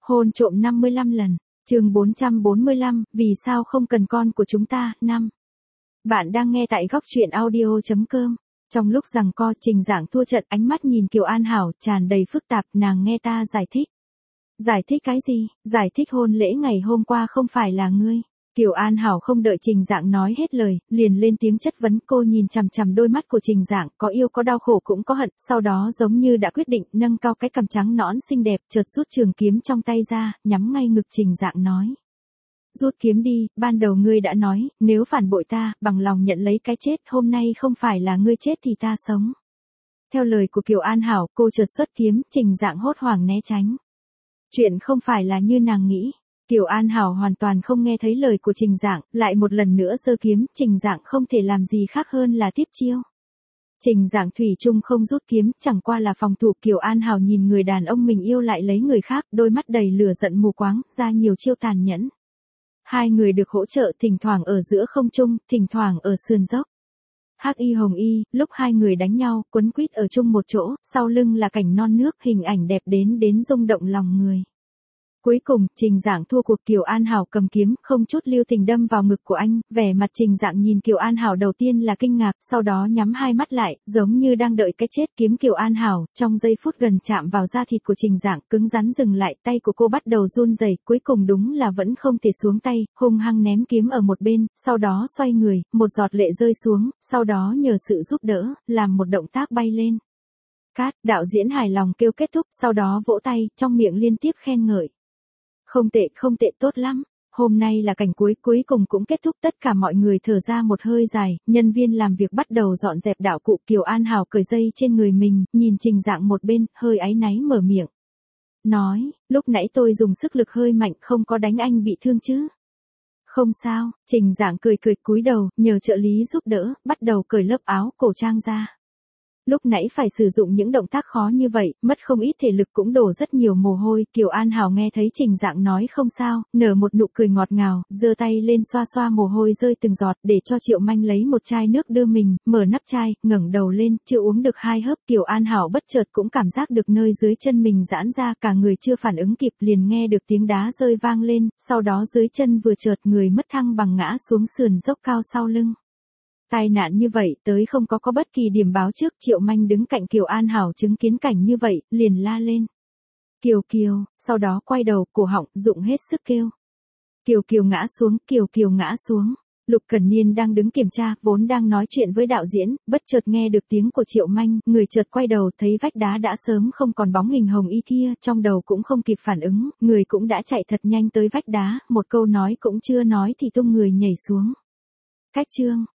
Hôn trộm 55 lần. Chương 445, vì sao không cần con của chúng ta, 5. Bạn đang nghe tại góc truyện audio.com. Trong lúc giằng co, Trình Giảng thua trận, ánh mắt nhìn Kiều An Hảo tràn đầy phức tạp, nàng nghe ta giải thích. Giải thích cái gì? Giải thích hôn lễ ngày hôm qua không phải là ngươi. Kiều An Hảo không đợi Trình Giảng nói hết lời, liền lên tiếng chất vấn. Cô nhìn chằm chằm đôi mắt của Trình Giảng, có yêu có đau khổ cũng có hận, sau đó giống như đã quyết định, nâng cao cái cằm trắng nõn xinh đẹp, chợt rút trường kiếm trong tay ra, nhắm ngay ngực Trình Giảng nói. Rút kiếm đi, ban đầu ngươi đã nói, nếu phản bội ta, bằng lòng nhận lấy cái chết, hôm nay không phải là ngươi chết thì ta sống. Theo lời của Kiều An Hảo, cô chợt xuất kiếm, Trình Giảng hốt hoảng né tránh. Chuyện không phải là như nàng nghĩ. Kiều An Hảo hoàn toàn không nghe thấy lời của Trình Giảng, lại một lần nữa giơ kiếm, Trình Giảng không thể làm gì khác hơn là tiếp chiêu. Trình Giảng thủy chung không rút kiếm, chẳng qua là phòng thủ. Kiều An Hảo nhìn người đàn ông mình yêu lại lấy người khác, đôi mắt đầy lửa giận mù quáng, ra nhiều chiêu tàn nhẫn. Hai người được hỗ trợ, thỉnh thoảng ở giữa không trung, thỉnh thoảng ở sườn dốc. Hắc Y Hồng Y, lúc hai người đánh nhau, quấn quýt ở chung một chỗ, sau lưng là cảnh non nước, hình ảnh đẹp đến rung động lòng người. Cuối cùng, Trình Giảng thua cuộc. Kiều An Hảo cầm kiếm, không chút lưu tình đâm vào ngực của anh, vẻ mặt Trình Giảng nhìn Kiều An Hảo đầu tiên là kinh ngạc, sau đó nhắm hai mắt lại, giống như đang đợi cái chết. Kiếm Kiều An Hảo, trong giây phút gần chạm vào da thịt của Trình Giảng, cứng rắn dừng lại, tay của cô bắt đầu run rẩy, cuối cùng đúng là vẫn không thể xuống tay, hung hăng ném kiếm ở một bên, sau đó xoay người, một giọt lệ rơi xuống, sau đó nhờ sự giúp đỡ, làm một động tác bay lên. Cát, đạo diễn hài lòng kêu kết thúc, sau đó vỗ tay, trong miệng liên tiếp khen ngợi. Không tệ, tốt lắm. Hôm nay là cảnh cuối cùng cũng kết thúc, tất cả mọi người thở ra một hơi dài, nhân viên làm việc bắt đầu dọn dẹp đạo cụ. Kiều An Hảo cởi dây trên người mình, nhìn Trình Giảng một bên, hơi áy náy mở miệng. Nói, lúc nãy tôi dùng sức lực hơi mạnh, không có đánh anh bị thương chứ? Không sao, Trình Giảng cười cúi đầu, nhờ trợ lý giúp đỡ, bắt đầu cởi lớp áo cổ trang ra. Lúc nãy phải sử dụng những động tác khó như vậy, mất không ít thể lực cũng đổ rất nhiều mồ hôi. Kiều An Hảo nghe thấy Trình Giảng nói không sao, nở một nụ cười ngọt ngào, giơ tay lên xoa mồ hôi rơi từng giọt, để cho Triệu Manh lấy một chai nước đưa mình, mở nắp chai, ngẩng đầu lên, chưa uống được 2 hớp, Kiều An Hảo bất chợt cũng cảm giác được nơi dưới chân mình giãn ra, cả người chưa phản ứng kịp liền nghe được tiếng đá rơi vang lên, sau đó dưới chân vừa chợt người mất thăng bằng ngã xuống sườn dốc cao sau lưng. Tai nạn như vậy tới không có bất kỳ điểm báo trước. Triệu Manh đứng cạnh Kiều An Hảo chứng kiến cảnh như vậy, liền la lên. Kiều, sau đó quay đầu, cổ họng, dụng hết sức kêu. Kiều ngã xuống. Lục Cẩn Niên đang đứng kiểm tra, vốn đang nói chuyện với đạo diễn, bất chợt nghe được tiếng của Triệu Manh, người chợt quay đầu thấy vách đá đã sớm không còn bóng hình Hồng Y kia, trong đầu cũng không kịp phản ứng, người cũng đã chạy thật nhanh tới vách đá, một câu nói cũng chưa nói thì tung người nhảy xuống. Cách chương.